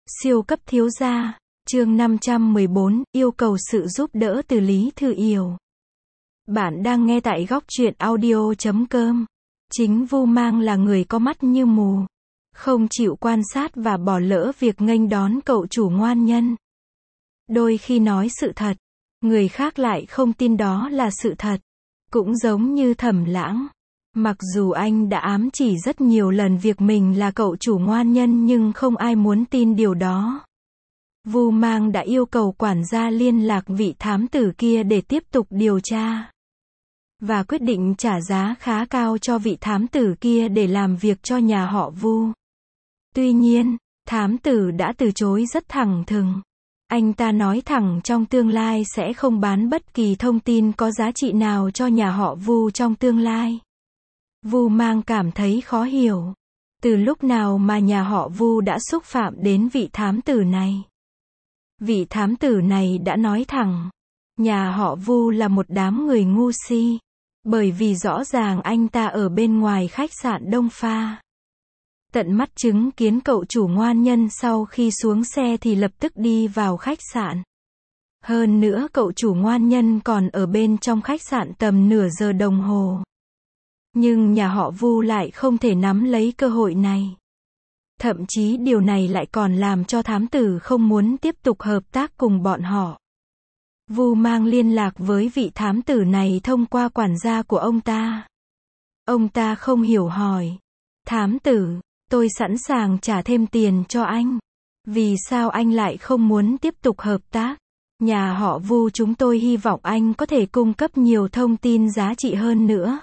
Siêu cấp thiếu gia, chương 514, yêu cầu sự giúp đỡ từ Lý Thư Yểu. Bạn đang nghe tại góc truyện audio.com. Chính Vu Mang là người có mắt như mù, không chịu quan sát và bỏ lỡ việc nghênh đón cậu chủ ngoan nhân. Đôi khi nói sự thật, người khác lại không tin đó là sự thật. Cũng giống như Thẩm Lãng. Mặc dù anh đã ám chỉ rất nhiều lần việc mình là cậu chủ ngoan nhân nhưng không ai muốn tin điều đó. Vu Mang đã yêu cầu quản gia liên lạc vị thám tử kia để tiếp tục điều tra. Và quyết định trả giá khá cao cho vị thám tử kia để làm việc cho nhà họ Vu. Tuy nhiên, thám tử đã từ chối rất thẳng thừng. Anh ta nói thẳng trong tương lai sẽ không bán bất kỳ thông tin có giá trị nào cho nhà họ Vu trong tương lai. Vu Mang cảm thấy khó hiểu. Từ lúc nào mà nhà họ Vu đã xúc phạm đến vị thám tử này? Vị thám tử này đã nói thẳng, nhà họ Vu là một đám người ngu si, bởi vì rõ ràng anh ta ở bên ngoài khách sạn Đông Pha. Tận mắt chứng kiến cậu chủ ngoan nhân sau khi xuống xe thì lập tức đi vào khách sạn. Hơn nữa cậu chủ ngoan nhân còn ở bên trong khách sạn tầm nửa giờ đồng hồ. Nhưng nhà họ Vu lại không thể nắm lấy cơ hội này. Thậm chí điều này lại còn làm cho thám tử không muốn tiếp tục hợp tác cùng bọn họ. Vu Mang liên lạc với vị thám tử này thông qua quản gia của ông ta. Ông ta không hiểu hỏi. Thám tử, tôi sẵn sàng trả thêm tiền cho anh. Vì sao anh lại không muốn tiếp tục hợp tác? Nhà họ Vu chúng tôi hy vọng anh có thể cung cấp nhiều thông tin giá trị hơn nữa.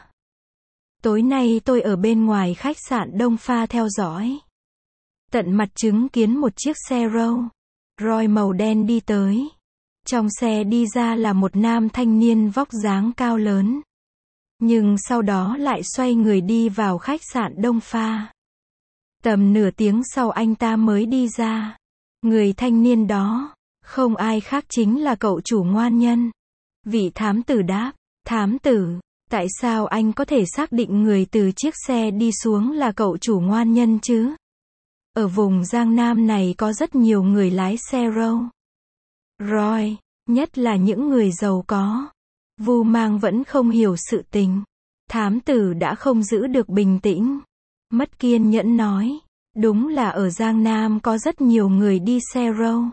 Tối nay tôi ở bên ngoài khách sạn Đông Pha theo dõi. Tận mặt chứng kiến một chiếc xe Rolls Royce màu đen đi tới. Trong xe đi ra là một nam thanh niên vóc dáng cao lớn. Nhưng sau đó lại xoay người đi vào khách sạn Đông Pha. Tầm nửa tiếng sau anh ta mới đi ra. Người thanh niên đó, không ai khác chính là cậu chủ ngoan nhân. Vị thám tử đáp, thám tử, tại sao anh có thể xác định người từ chiếc xe đi xuống là cậu chủ ngoan nhân chứ? Ở vùng Giang Nam này có rất nhiều người lái xe Rolls Royce, nhất là những người giàu có. Vu Mang vẫn không hiểu sự tình. Thám tử đã không giữ được bình tĩnh. Mất kiên nhẫn nói, đúng là ở Giang Nam có rất nhiều người đi xe Rolls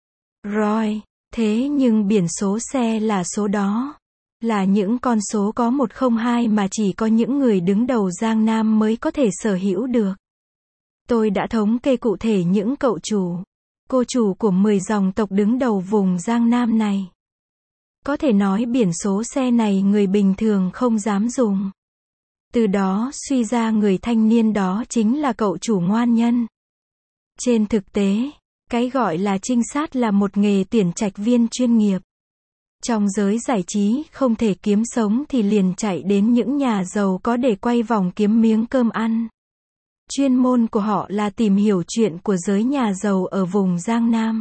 Royce, thế nhưng biển số xe là số đó. Là những con số có 102 mà chỉ có những người đứng đầu Giang Nam mới có thể sở hữu được. Tôi đã thống kê cụ thể những cậu chủ, cô chủ của 10 dòng tộc đứng đầu vùng Giang Nam này. Có thể nói biển số xe này người bình thường không dám dùng. Từ đó suy ra người thanh niên đó chính là cậu chủ ngoan nhân. Trên thực tế, cái gọi là trinh sát là một nghề tuyển trạch viên chuyên nghiệp. Trong giới giải trí không thể kiếm sống thì liền chạy đến những nhà giàu có để quay vòng kiếm miếng cơm ăn. Chuyên môn của họ là tìm hiểu chuyện của giới nhà giàu ở vùng Giang Nam.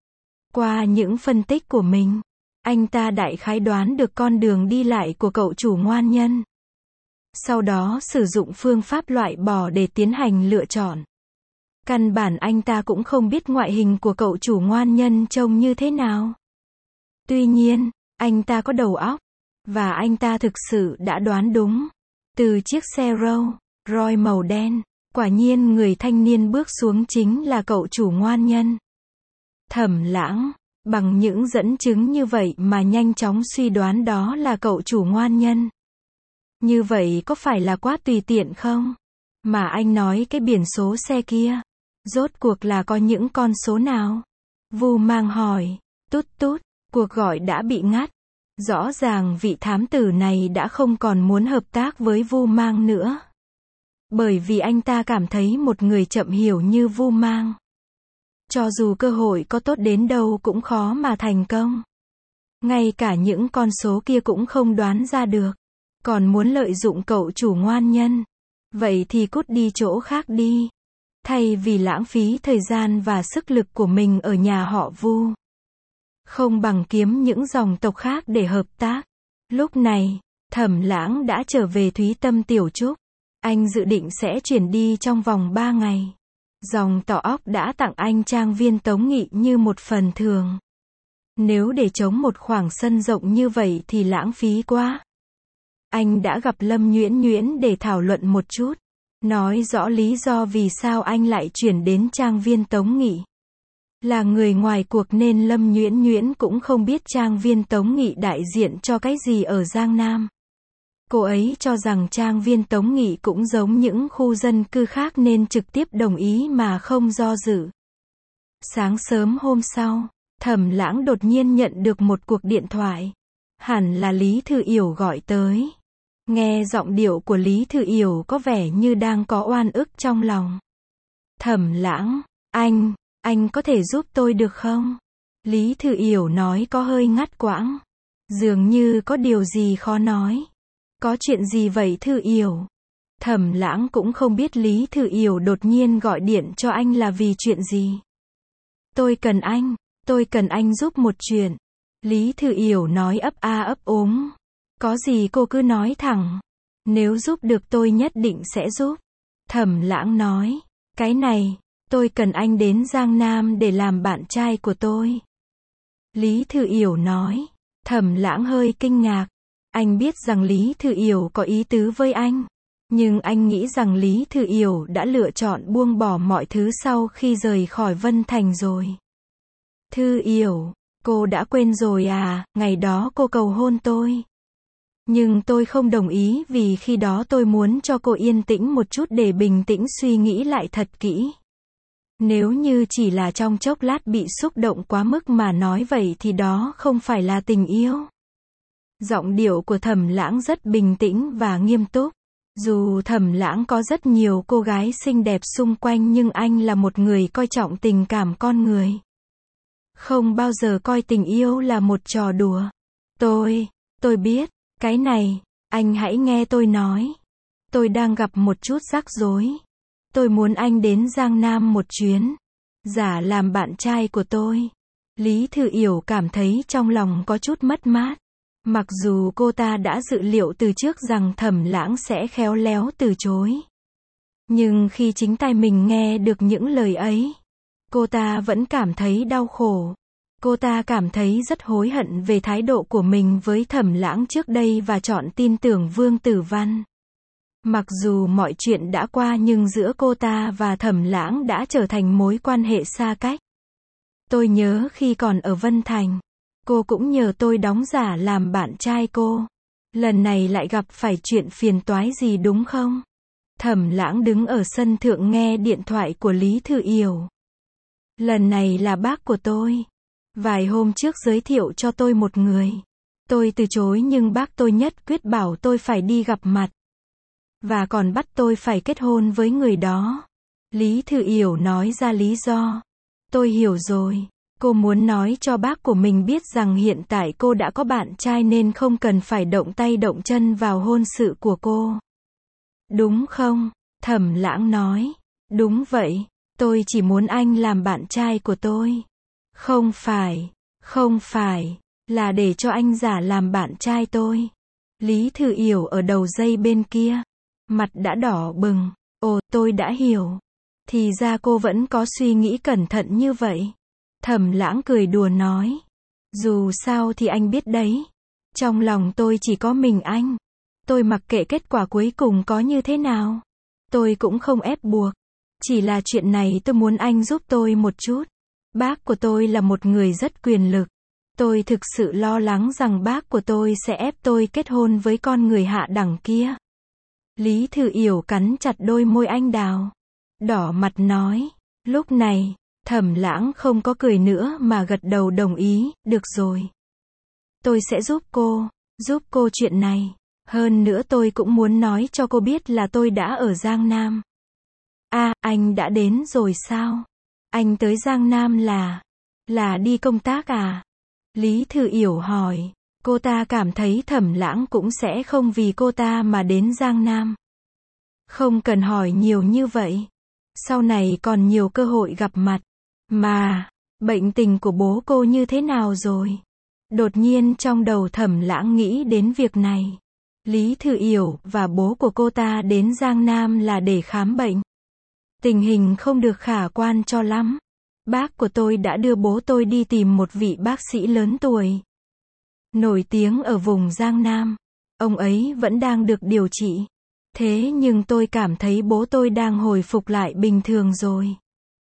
Qua những phân tích của mình, anh ta đại khái đoán được con đường đi lại của cậu chủ ngoan nhân. Sau đó sử dụng phương pháp loại bỏ để tiến hành lựa chọn. Căn bản anh ta cũng không biết ngoại hình của cậu chủ ngoan nhân trông như thế nào. Tuy nhiên, anh ta có đầu óc, và anh ta thực sự đã đoán đúng. Từ chiếc xe Rolls Royce màu đen, quả nhiên người thanh niên bước xuống chính là cậu chủ ngoan nhân. Thẩm Lãng, bằng những dẫn chứng như vậy mà nhanh chóng suy đoán đó là cậu chủ ngoan nhân. Như vậy có phải là quá tùy tiện không? Mà anh nói cái biển số xe kia, rốt cuộc là có những con số nào? Vu Mang hỏi, tút tút. Cuộc gọi đã bị ngắt. Rõ ràng vị thám tử này đã không còn muốn hợp tác với Vu Mang nữa. Bởi vì anh ta cảm thấy một người chậm hiểu như Vu Mang, cho dù cơ hội có tốt đến đâu cũng khó mà thành công. Ngay cả những con số kia cũng không đoán ra được. Còn muốn lợi dụng cậu chủ ngoan nhân. Vậy thì cút đi chỗ khác đi. Thay vì lãng phí thời gian và sức lực của mình ở nhà họ Vu. Không bằng kiếm những dòng tộc khác để hợp tác. Lúc này, Thẩm Lãng đã trở về Thúy Tâm Tiểu Trúc. Anh dự định sẽ chuyển đi trong vòng 3 ngày. Dòng tỏ óc đã tặng anh trang viên Tống Nghị như một phần thưởng. Nếu để trống một khoảng sân rộng như vậy thì lãng phí quá. Anh đã gặp Lâm Nhuyễn Nhuyễn để thảo luận một chút. Nói rõ lý do vì sao anh lại chuyển đến trang viên Tống Nghị. Là người ngoài cuộc nên Lâm Nhuyễn Nhuyễn cũng không biết trang viên Tống Nghị đại diện cho cái gì ở Giang Nam. Cô ấy cho rằng trang viên Tống Nghị cũng giống những khu dân cư khác nên trực tiếp đồng ý mà không do dự. Sáng sớm hôm sau, Thẩm Lãng đột nhiên nhận được một cuộc điện thoại. Hẳn là Lý Thư Yểu gọi tới. Nghe giọng điệu của Lý Thư Yểu có vẻ như đang có oan ức trong lòng. Thẩm Lãng, anh có thể giúp tôi được không? Lý Thư Yểu nói có hơi ngắt quãng. Dường như có điều gì khó nói. Có chuyện gì vậy Thư Yểu? Thẩm Lãng cũng không biết Lý Thư Yểu đột nhiên gọi điện cho anh là vì chuyện gì. Tôi cần anh giúp một chuyện. Lý Thư Yểu nói ấp a ấp úng. Có gì cô cứ nói thẳng. Nếu giúp được tôi nhất định sẽ giúp. Thẩm Lãng nói, cái này, tôi cần anh đến Giang Nam để làm bạn trai của tôi. Lý Thư Yểu nói. Thẩm Lãng hơi kinh ngạc. Anh biết rằng Lý Thư Yểu có ý tứ với anh. Nhưng anh nghĩ rằng Lý Thư Yểu đã lựa chọn buông bỏ mọi thứ sau khi rời khỏi Vân Thành rồi. Thư Yểu, cô đã quên rồi à, ngày đó cô cầu hôn tôi. Nhưng tôi không đồng ý vì khi đó tôi muốn cho cô yên tĩnh một chút để bình tĩnh suy nghĩ lại thật kỹ. Nếu như chỉ là trong chốc lát bị xúc động quá mức mà nói vậy thì đó không phải là tình yêu. Giọng điệu của Thẩm Lãng rất bình tĩnh và nghiêm túc. Dù Thẩm Lãng có rất nhiều cô gái xinh đẹp xung quanh nhưng anh là một người coi trọng tình cảm con người. Không bao giờ coi tình yêu là một trò đùa. Tôi biết, cái này, anh hãy nghe tôi nói. Tôi đang gặp một chút rắc rối. Tôi muốn anh đến Giang Nam một chuyến. Giả làm bạn trai của tôi. Lý Thư Yểu cảm thấy trong lòng có chút mất mát. Mặc dù cô ta đã dự liệu từ trước rằng Thẩm Lãng sẽ khéo léo từ chối. Nhưng khi chính tai mình nghe được những lời ấy, cô ta vẫn cảm thấy đau khổ. Cô ta cảm thấy rất hối hận về thái độ của mình với Thẩm Lãng trước đây và chọn tin tưởng Vương Tử Văn. Mặc dù mọi chuyện đã qua nhưng giữa cô ta và Thẩm Lãng đã trở thành mối quan hệ xa cách. Tôi nhớ khi còn ở Vân Thành, cô cũng nhờ tôi đóng giả làm bạn trai cô. Lần này lại gặp phải chuyện phiền toái gì đúng không? Thẩm Lãng đứng ở sân thượng nghe điện thoại của Lý Thư Yểu. Lần này là bác của tôi. Vài hôm trước giới thiệu cho tôi một người. Tôi từ chối nhưng bác tôi nhất quyết bảo tôi phải đi gặp mặt. Và còn bắt tôi phải kết hôn với người đó. Lý Thư Yểu nói ra lý do. Tôi hiểu rồi. Cô muốn nói cho bác của mình biết rằng hiện tại cô đã có bạn trai nên không cần phải động tay động chân vào hôn sự của cô. Đúng không? Thẩm Lãng nói. Đúng vậy. Tôi chỉ muốn anh làm bạn trai của tôi. Không phải, là để cho anh giả làm bạn trai tôi. Lý Thư Yểu ở đầu dây bên kia. Mặt đã đỏ bừng. Ồ, tôi đã hiểu. Thì ra cô vẫn có suy nghĩ cẩn thận như vậy. Thẩm Lãng cười đùa nói. Dù sao thì anh biết đấy. Trong lòng tôi chỉ có mình anh. Tôi mặc kệ kết quả cuối cùng có như thế nào. Tôi cũng không ép buộc. Chỉ là chuyện này tôi muốn anh giúp tôi một chút. Bác của tôi là một người rất quyền lực. Tôi thực sự lo lắng rằng bác của tôi sẽ ép tôi kết hôn với con người hạ đẳng kia. Lý Thư Yểu cắn chặt đôi môi anh đào. Đỏ mặt nói. Lúc này, Thẩm Lãng không có cười nữa mà gật đầu đồng ý. Được rồi. Tôi sẽ giúp cô chuyện này. Hơn nữa tôi cũng muốn nói cho cô biết là tôi đã ở Giang Nam. À, anh đã đến rồi sao? Anh tới Giang Nam là đi công tác à? Lý Thư Yểu hỏi. Cô ta cảm thấy Thẩm Lãng cũng sẽ không vì cô ta mà đến Giang Nam. Không cần hỏi nhiều như vậy. Sau này còn nhiều cơ hội gặp mặt. Mà, bệnh tình của bố cô như thế nào rồi? Đột nhiên trong đầu Thẩm Lãng nghĩ đến việc này. Lý Thư Yểu và bố của cô ta đến Giang Nam là để khám bệnh. Tình hình không được khả quan cho lắm. Bác của tôi đã đưa bố tôi đi tìm một vị bác sĩ lớn tuổi, nổi tiếng ở vùng Giang Nam. Ông ấy vẫn đang được điều trị. Thế nhưng tôi cảm thấy bố tôi đang hồi phục lại bình thường rồi.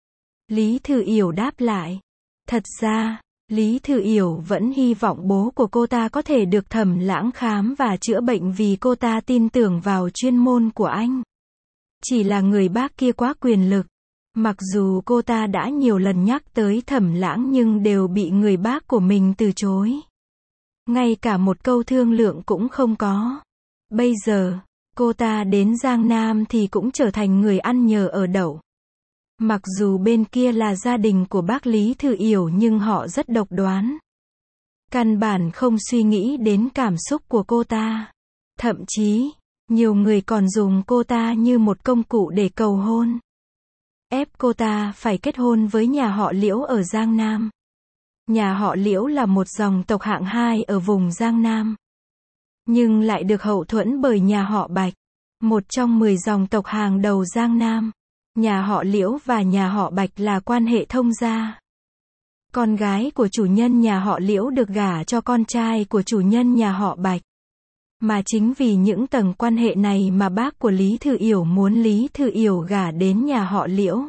Lý Thư Yểu đáp lại. Thật ra, Lý Thư Yểu vẫn hy vọng bố của cô ta có thể được Thẩm Lãng khám và chữa bệnh vì cô ta tin tưởng vào chuyên môn của anh. Chỉ là người bác kia quá quyền lực. Mặc dù cô ta đã nhiều lần nhắc tới Thẩm Lãng nhưng đều bị người bác của mình từ chối. Ngay cả một câu thương lượng cũng không có. Bây giờ, cô ta đến Giang Nam thì cũng trở thành người ăn nhờ ở đậu. Mặc dù bên kia là gia đình của bác Lý Thư Yểu nhưng họ rất độc đoán. Căn bản không suy nghĩ đến cảm xúc của cô ta. Thậm chí, nhiều người còn dùng cô ta như một công cụ để cầu hôn. Ép cô ta phải kết hôn với nhà họ Liễu ở Giang Nam. Nhà họ Liễu là một dòng tộc hạng 2 ở vùng Giang Nam. Nhưng lại được hậu thuẫn bởi nhà họ Bạch, một trong 10 dòng tộc hàng đầu Giang Nam. Nhà họ Liễu và nhà họ Bạch là quan hệ thông gia. Con gái của chủ nhân nhà họ Liễu được gả cho con trai của chủ nhân nhà họ Bạch. Mà chính vì những tầng quan hệ này mà bác của Lý Thư Yểu muốn Lý Thư Yểu gả đến nhà họ Liễu.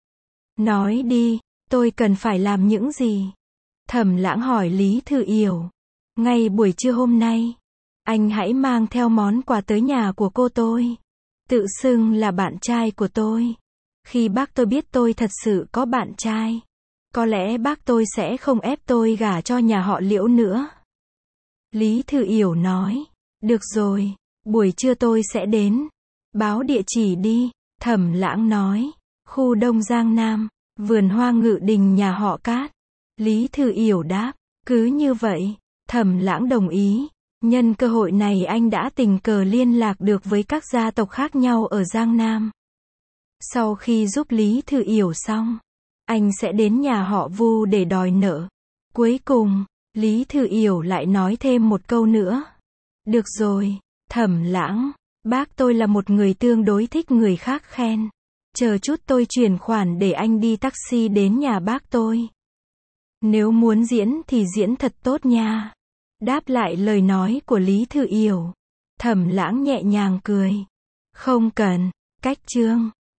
Nói đi, tôi cần phải làm những gì? Thẩm Lãng hỏi Lý Thư Yểu. Ngay buổi trưa hôm nay, anh hãy mang theo món quà tới nhà của cô tôi. Tự xưng là bạn trai của tôi. Khi bác tôi biết tôi thật sự có bạn trai, có lẽ bác tôi sẽ không ép tôi gả cho nhà họ Liễu nữa. Lý Thư Yểu nói. Được rồi, buổi trưa tôi sẽ đến. Báo địa chỉ đi. Thẩm Lãng nói. Khu Đông Giang Nam, vườn hoa Ngự Đình nhà họ Cát. Lý Thư Yểu đáp. Cứ như vậy. Thẩm Lãng đồng ý. Nhân cơ hội này anh đã tình cờ liên lạc được với các gia tộc khác nhau ở Giang Nam. Sau khi giúp Lý Thư Yểu xong, anh sẽ đến nhà họ Vu để đòi nợ. Cuối cùng, Lý Thư Yểu lại nói thêm một câu nữa. Được rồi, Thẩm Lãng, bác tôi là một người tương đối thích người khác khen. Chờ chút tôi chuyển khoản để anh đi taxi đến nhà bác tôi. Nếu muốn diễn thì diễn thật tốt nha. Đáp lại lời nói của Lý Thư Yểu, Thẩm Lãng nhẹ nhàng cười. Không cần, cách chương.